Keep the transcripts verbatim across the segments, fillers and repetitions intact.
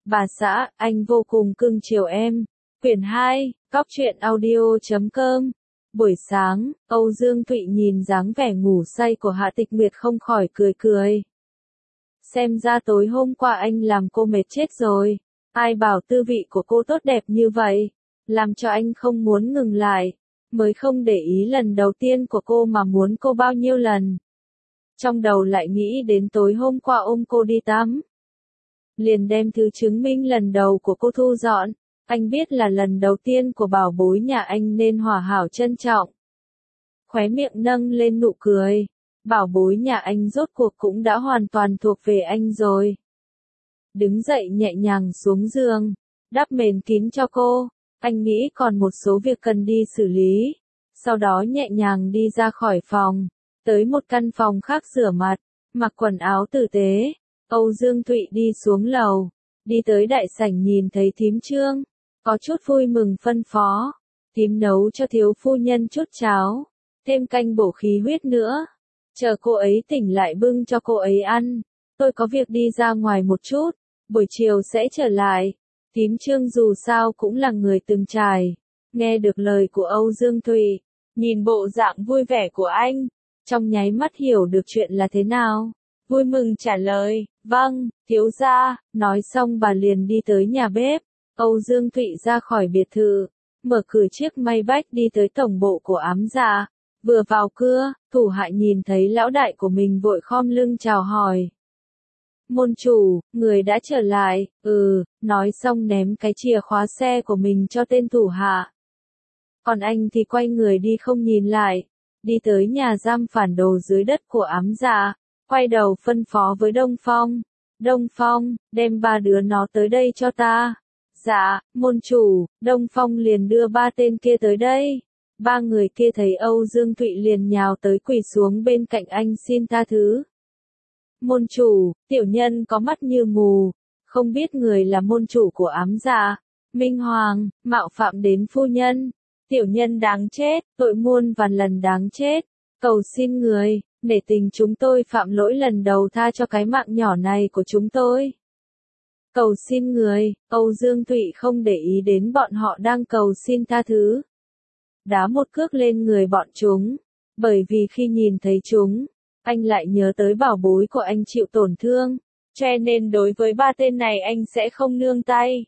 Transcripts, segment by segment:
Bà xã, anh vô cùng cưng chiều em. Quyển hai, cóc truyện audio chấm com. Buổi sáng, Âu Dương Thụy nhìn dáng vẻ ngủ say của Hạ Tịch Nguyệt không khỏi cười cười. Xem ra tối hôm qua anh làm cô mệt chết rồi. Ai bảo tư vị của cô tốt đẹp như vậy, làm cho anh không muốn ngừng lại, mới không để ý lần đầu tiên của cô mà muốn cô bao nhiêu lần. Trong đầu lại nghĩ đến tối hôm qua ôm cô đi tắm. Liền đem thứ chứng minh lần đầu của cô thu dọn. Anh biết là lần đầu tiên của bảo bối nhà anh nên hòa hảo trân trọng. Khóe miệng nâng lên nụ cười. Bảo bối nhà anh rốt cuộc cũng đã hoàn toàn thuộc về anh rồi. Đứng dậy nhẹ nhàng xuống giường, đắp mền kín cho cô. Anh nghĩ còn một số việc cần đi xử lý. Sau đó nhẹ nhàng đi ra khỏi phòng, tới một căn phòng khác rửa mặt, mặc quần áo tử tế. Âu Dương Thụy đi xuống lầu, đi tới đại sảnh nhìn thấy thím Trương, có chút vui mừng phân phó. Thím nấu cho thiếu phu nhân chút cháo, thêm canh bổ khí huyết nữa. Chờ cô ấy tỉnh lại bưng cho cô ấy ăn. Tôi có việc đi ra ngoài một chút, buổi chiều sẽ trở lại. Thím Trương dù sao cũng là người từng trải. Nghe được lời của Âu Dương Thụy, nhìn bộ dạng vui vẻ của anh, trong nháy mắt hiểu được chuyện là thế nào. Vui mừng trả lời, vâng, thiếu gia. Nói xong bà liền đi tới nhà bếp. Âu Dương Thụy ra khỏi biệt thự, mở cửa chiếc Maybach đi tới tổng bộ của Ám Dạ. Vừa vào cửa, thủ hạ nhìn thấy lão đại của mình vội khom lưng chào hỏi. Môn chủ, người đã trở lại. Ừ, nói xong ném cái chìa khóa xe của mình cho tên thủ hạ. Còn anh thì quay người đi không nhìn lại, đi tới nhà giam phản đồ dưới đất của Ám Dạ, quay đầu phân phó với Đông Phong. Đông Phong, đem ba đứa nó tới đây cho ta. Dạ, môn chủ. Đông Phong liền đưa ba tên kia tới đây. Ba người kia thấy Âu Dương Thụy liền nhào tới quỳ xuống bên cạnh anh xin tha thứ. Môn chủ, tiểu nhân có mắt như mù, không biết người là môn chủ của Ám Dạ. Minh Hoàng, mạo phạm đến phu nhân. Tiểu nhân đáng chết, tội muôn vàn lần đáng chết. Cầu xin người, nể tình chúng tôi phạm lỗi lần đầu tha cho cái mạng nhỏ này của chúng tôi. Cầu xin người. Âu Dương Thụy không để ý đến bọn họ đang cầu xin tha thứ. Đá một cước lên người bọn chúng. Bởi vì khi nhìn thấy chúng, anh lại nhớ tới bảo bối của anh chịu tổn thương. Cho nên đối với ba tên này anh sẽ không nương tay.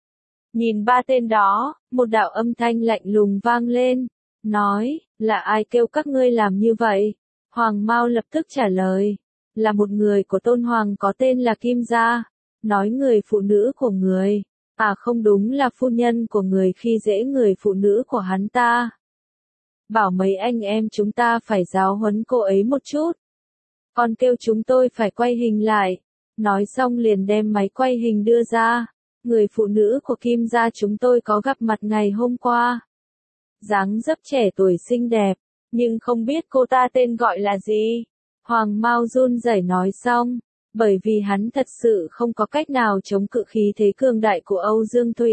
Nhìn ba tên đó, một đạo âm thanh lạnh lùng vang lên. Nói, là ai kêu các ngươi làm như vậy? Hoàng Mao lập tức trả lời. Là một người của Tôn Hoàng có tên là Kim Gia. Nói người phụ nữ của người. À không, đúng là phu nhân của người khi dễ người phụ nữ của hắn ta. Bảo mấy anh em chúng ta phải giáo huấn cô ấy một chút. Còn kêu chúng tôi phải quay hình lại. Nói xong liền đem máy quay hình đưa ra. Người phụ nữ của Kim Gia chúng tôi có gặp mặt ngày hôm qua. Dáng dấp trẻ tuổi xinh đẹp, nhưng không biết cô ta tên gọi là gì. Hoàng Mao run rẩy nói xong, bởi vì hắn thật sự không có cách nào chống cự khí thế cường đại của Âu Dương Thụy.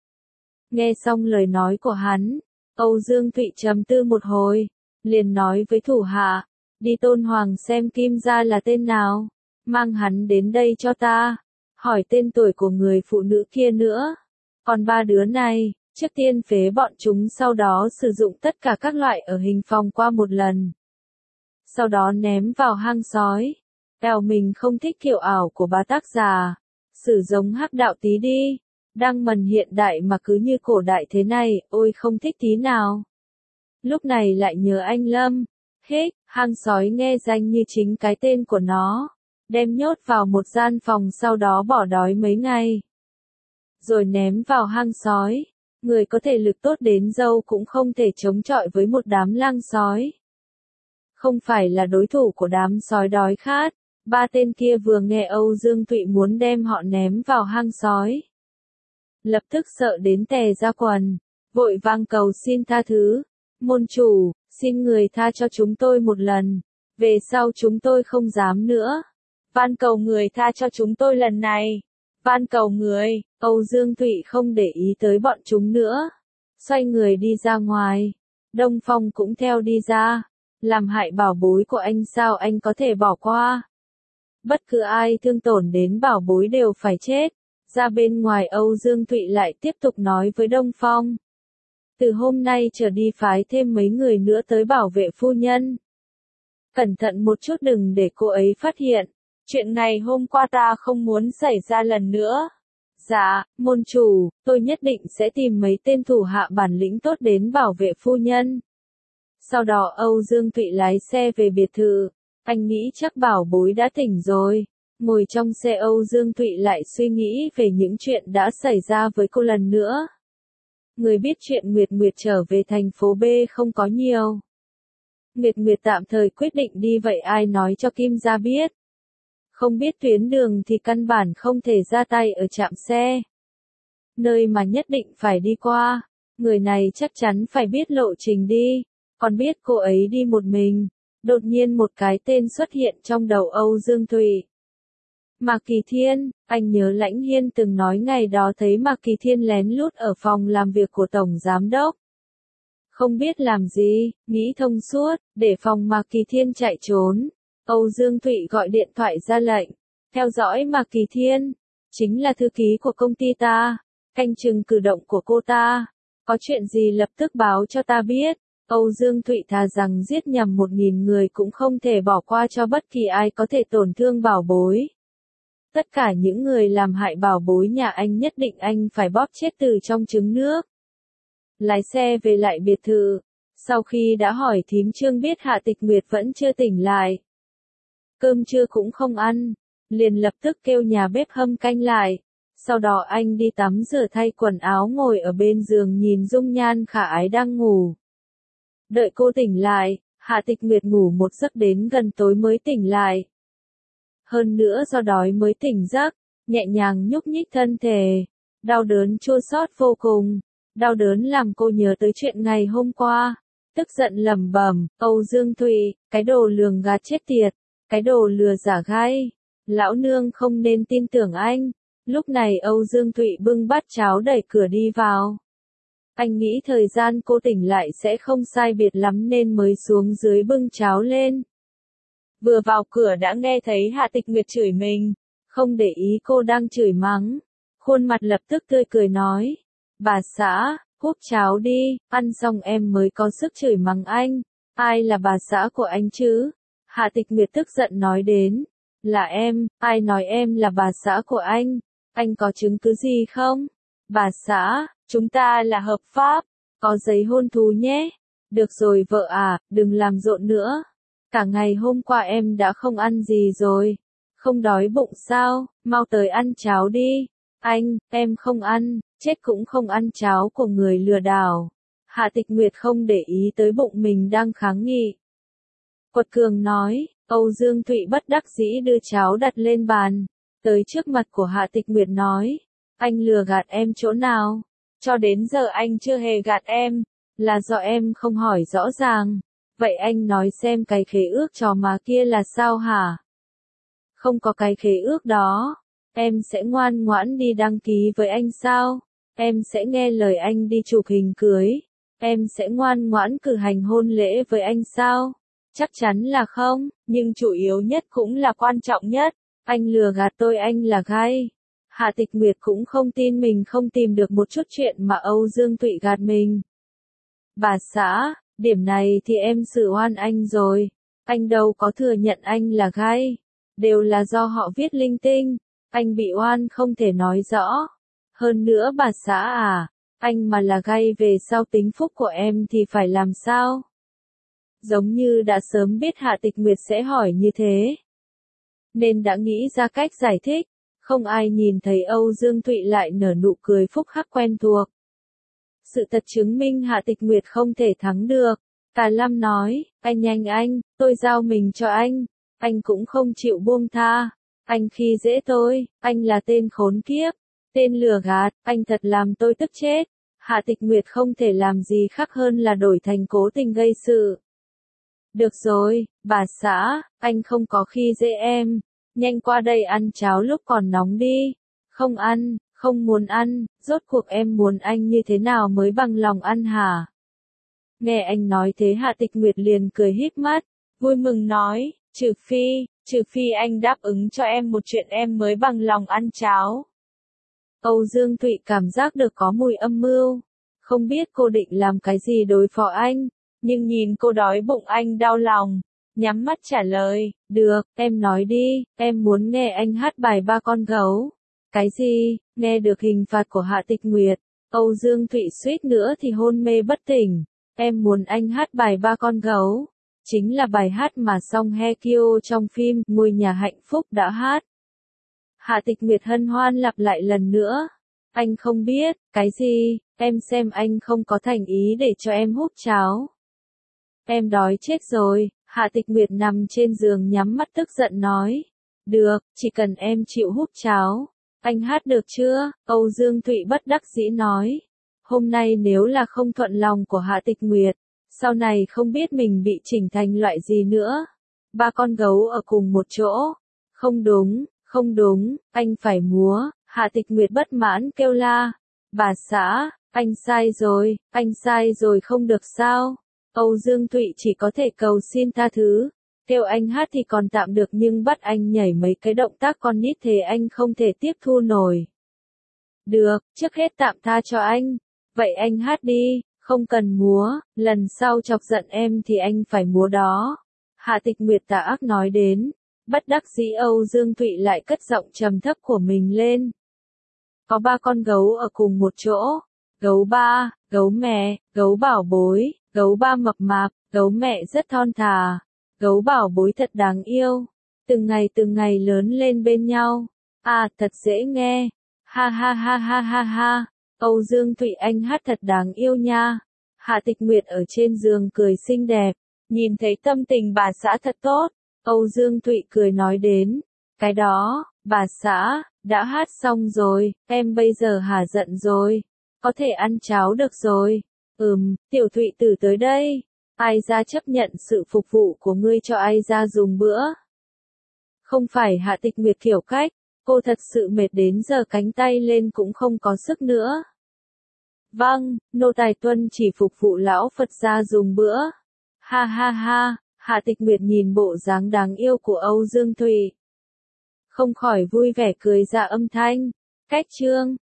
Nghe xong lời nói của hắn, Âu Dương Thụy trầm tư một hồi, liền nói với thủ hạ, đi Tôn Hoàng xem Kim Gia là tên nào, mang hắn đến đây cho ta, hỏi tên tuổi của người phụ nữ kia nữa. Còn ba đứa này, trước tiên phế bọn chúng, sau đó sử dụng tất cả các loại ở hình phòng qua một lần. Sau đó ném vào hang sói. Eo mình không thích kiểu ảo của bà tác giả. Sử giống hắc đạo tí đi. Đang mần hiện đại mà cứ như cổ đại thế này, ôi không thích tí nào. Lúc này lại nhớ anh Lâm. Hích, hang sói nghe danh như chính cái tên của nó. Đem nhốt vào một gian phòng sau đó bỏ đói mấy ngày. Rồi ném vào hang sói. Người có thể lực tốt đến dâu cũng không thể chống chọi với một đám lang sói. Không phải là đối thủ của đám sói đói khát. Ba tên kia vừa nghe Âu Dương Thụy muốn đem họ ném vào hang sói. Lập tức sợ đến tè ra quần. Vội vang cầu xin tha thứ. Môn chủ, xin người tha cho chúng tôi một lần. Về sau chúng tôi không dám nữa. Van cầu người tha cho chúng tôi lần này. Van cầu người. Âu Dương Thụy không để ý tới bọn chúng nữa. Xoay người đi ra ngoài. Đông Phong cũng theo đi ra. Làm hại bảo bối của anh sao anh có thể bỏ qua. Bất cứ ai thương tổn đến bảo bối đều phải chết. Ra bên ngoài Âu Dương Thụy lại tiếp tục nói với Đông Phong. Từ hôm nay trở đi phái thêm mấy người nữa tới bảo vệ phu nhân. Cẩn thận một chút đừng để cô ấy phát hiện. Chuyện ngày hôm qua ta không muốn xảy ra lần nữa. Dạ, môn chủ, tôi nhất định sẽ tìm mấy tên thủ hạ bản lĩnh tốt đến bảo vệ phu nhân. Sau đó Âu Dương Thụy lái xe về biệt thự. Anh nghĩ chắc bảo bối đã tỉnh rồi. Ngồi trong xe Âu Dương Thụy lại suy nghĩ về những chuyện đã xảy ra với cô lần nữa. Người biết chuyện Nguyệt Nguyệt trở về thành phố B không có nhiều. Nguyệt Nguyệt tạm thời quyết định đi vậy ai nói cho Kim gia biết. Không biết tuyến đường thì căn bản không thể ra tay ở trạm xe. Nơi mà nhất định phải đi qua, người này chắc chắn phải biết lộ trình đi, còn biết cô ấy đi một mình. Đột nhiên một cái tên xuất hiện trong đầu Âu Dương Thụy. Mạc Kỳ Thiên, anh nhớ Lãnh Hiên từng nói ngày đó thấy Mạc Kỳ Thiên lén lút ở phòng làm việc của Tổng Giám Đốc. Không biết làm gì, nghĩ thông suốt, để phòng Mạc Kỳ Thiên chạy trốn. Âu Dương Thụy gọi điện thoại ra lệnh, theo dõi Mạc Kỳ Thiên, chính là thư ký của công ty ta, canh chừng cử động của cô ta, có chuyện gì lập tức báo cho ta biết. Âu Dương Thụy thà rằng giết nhầm một nghìn người cũng không thể bỏ qua cho bất kỳ ai có thể tổn thương bảo bối. Tất cả những người làm hại bảo bối nhà anh nhất định anh phải bóp chết từ trong trứng nước. Lái xe về lại biệt thự, sau khi đã hỏi thím Trương biết Hạ Tịch Nguyệt vẫn chưa tỉnh lại. Cơm trưa cũng không ăn, liền lập tức kêu nhà bếp hâm canh lại. Sau đó anh đi tắm rửa thay quần áo ngồi ở bên giường nhìn dung nhan khả ái đang ngủ. Đợi cô tỉnh lại, Hạ Tịch Nguyệt ngủ một giấc đến gần tối mới tỉnh lại. Hơn nữa do đói mới tỉnh giấc, nhẹ nhàng nhúc nhích thân thể, đau đớn chua xót vô cùng, đau đớn làm cô nhớ tới chuyện ngày hôm qua, tức giận lẩm bẩm, Âu Dương Thụy, cái đồ lường gạt chết tiệt, cái đồ lừa giả gai, lão nương không nên tin tưởng anh. Lúc này Âu Dương Thụy bưng bát cháo đẩy cửa đi vào. Anh nghĩ thời gian cô tỉnh lại sẽ không sai biệt lắm nên mới xuống dưới bưng cháo lên. Vừa vào cửa đã nghe thấy Hạ Tịch Nguyệt chửi mình, không để ý cô đang chửi mắng. Khuôn mặt lập tức tươi cười nói, bà xã, cúp cháo đi, ăn xong em mới có sức chửi mắng anh. Ai là bà xã của anh chứ? Hạ Tịch Nguyệt tức giận nói đến, là em, ai nói em là bà xã của anh? Anh có chứng cứ gì không? Bà xã, chúng ta là hợp pháp, có giấy hôn thú nhé. Được rồi vợ à, đừng làm rộn nữa. Cả ngày hôm qua em đã không ăn gì rồi. Không đói bụng sao, mau tới ăn cháo đi. Anh, em không ăn, chết cũng không ăn cháo của người lừa đảo. Hạ Tịch Nguyệt không để ý tới bụng mình đang kháng nghị. Quật cường nói, Âu Dương Thụy bất đắc dĩ đưa cháo đặt lên bàn. Tới trước mặt của Hạ Tịch Nguyệt nói, anh lừa gạt em chỗ nào? Cho đến giờ anh chưa hề gạt em, là do em không hỏi rõ ràng. Vậy anh nói xem cái khế ước trò mà kia là sao hả? Không có cái khế ước đó, em sẽ ngoan ngoãn đi đăng ký với anh sao? Em sẽ nghe lời anh đi chụp hình cưới? Em sẽ ngoan ngoãn cử hành hôn lễ với anh sao? Chắc chắn là không, nhưng chủ yếu nhất cũng là quan trọng nhất. Anh lừa gạt tôi anh là gai. Hạ Tịch Nguyệt cũng không tin mình không tìm được một chút chuyện mà Âu Dương Thụy gạt mình. Bà xã, điểm này thì em xử oan anh rồi. Anh đâu có thừa nhận anh là gai. Đều là do họ viết linh tinh. Anh bị oan không thể nói rõ. Hơn nữa bà xã à, anh mà là gai về sau tính phúc của em thì phải làm sao? Giống như đã sớm biết Hạ Tịch Nguyệt sẽ hỏi như thế. Nên đã nghĩ ra cách giải thích. Không ai nhìn thấy Âu Dương Thụy lại nở nụ cười phúc hắc quen thuộc. Sự thật chứng minh Hạ Tịch Nguyệt không thể thắng được. Cả Lam nói, anh nhanh anh, tôi giao mình cho anh. Anh cũng không chịu buông tha. Anh khi dễ tôi, anh là tên khốn kiếp, tên lừa gạt, anh thật làm tôi tức chết. Hạ Tịch Nguyệt không thể làm gì khác hơn là đổi thành cố tình gây sự. Được rồi, bà xã, anh không có khi dễ em. Nhanh qua đây ăn cháo lúc còn nóng đi. Không ăn, không muốn ăn, rốt cuộc em muốn anh như thế nào mới bằng lòng ăn hả? Nghe anh nói thế Hạ Tịch Nguyệt liền cười híp mắt, vui mừng nói, trừ phi, trừ phi anh đáp ứng cho em một chuyện em mới bằng lòng ăn cháo. Âu Dương Thụy cảm giác được có mùi âm mưu. Không biết cô định làm cái gì đối phó anh, nhưng nhìn cô đói bụng anh đau lòng. Nhắm mắt trả lời, được, em nói đi, em muốn nghe anh hát bài Ba Con Gấu. Cái gì? Nghe được hình phạt của Hạ Tịch Nguyệt, Âu Dương Thụy suýt nữa thì hôn mê bất tỉnh. Em muốn anh hát bài Ba Con Gấu. Chính là bài hát mà Song Hye Kyo trong phim Ngôi Nhà Hạnh Phúc đã hát. Hạ Tịch Nguyệt hân hoan lặp lại lần nữa. Anh không biết, cái gì, em xem anh không có thành ý để cho em húp cháo. Em đói chết rồi, Hạ Tịch Nguyệt nằm trên giường nhắm mắt tức giận nói. Được, chỉ cần em chịu húp cháo. Anh hát được chưa? Âu Dương Thụy bất đắc dĩ nói. Hôm nay nếu là không thuận lòng của Hạ Tịch Nguyệt, sau này không biết mình bị chỉnh thành loại gì nữa. Ba con gấu ở cùng một chỗ. Không đúng, không đúng, anh phải múa. Hạ Tịch Nguyệt bất mãn kêu la. Bà xã, anh sai rồi, anh sai rồi không được sao? Âu Dương Thụy chỉ có thể cầu xin tha thứ. Kêu anh hát thì còn tạm được nhưng bắt anh nhảy mấy cái động tác con nít thế anh không thể tiếp thu nổi. Được, trước hết tạm tha cho anh. Vậy anh hát đi, không cần múa, lần sau chọc giận em thì anh phải múa đó. Hạ Tịch Nguyệt tà ác nói đến. Bất đắc dĩ Âu Dương Thụy lại cất giọng trầm thấp của mình lên. Có ba con gấu ở cùng một chỗ. Gấu ba, gấu mẹ, gấu bảo bối, gấu ba mập mạp, gấu mẹ rất thon thả. Gấu bảo bối thật đáng yêu. Từng ngày từng ngày lớn lên bên nhau. À, thật dễ nghe. Ha ha ha ha ha ha. Âu Dương Thụy anh hát thật đáng yêu nha. Hạ Tịch Nguyệt ở trên giường cười xinh đẹp. Nhìn thấy tâm tình bà xã thật tốt. Âu Dương Thụy cười nói đến. Cái đó, bà xã, đã hát xong rồi, em bây giờ hả giận rồi. Có thể ăn cháo được rồi. Ừm, Tiểu Thụy Tử tới đây. Ai ra chấp nhận sự phục vụ của ngươi cho ai ra dùng bữa. Không phải Hạ Tịch Nguyệt kiểu cách, cô thật sự mệt đến giờ cánh tay lên cũng không có sức nữa. Vâng, nô tài tuân chỉ phục vụ lão Phật gia dùng bữa. Ha ha ha, Hạ Tịch Nguyệt nhìn bộ dáng đáng yêu của Âu Dương Thụy. Không khỏi vui vẻ cười ra âm thanh. Cách chương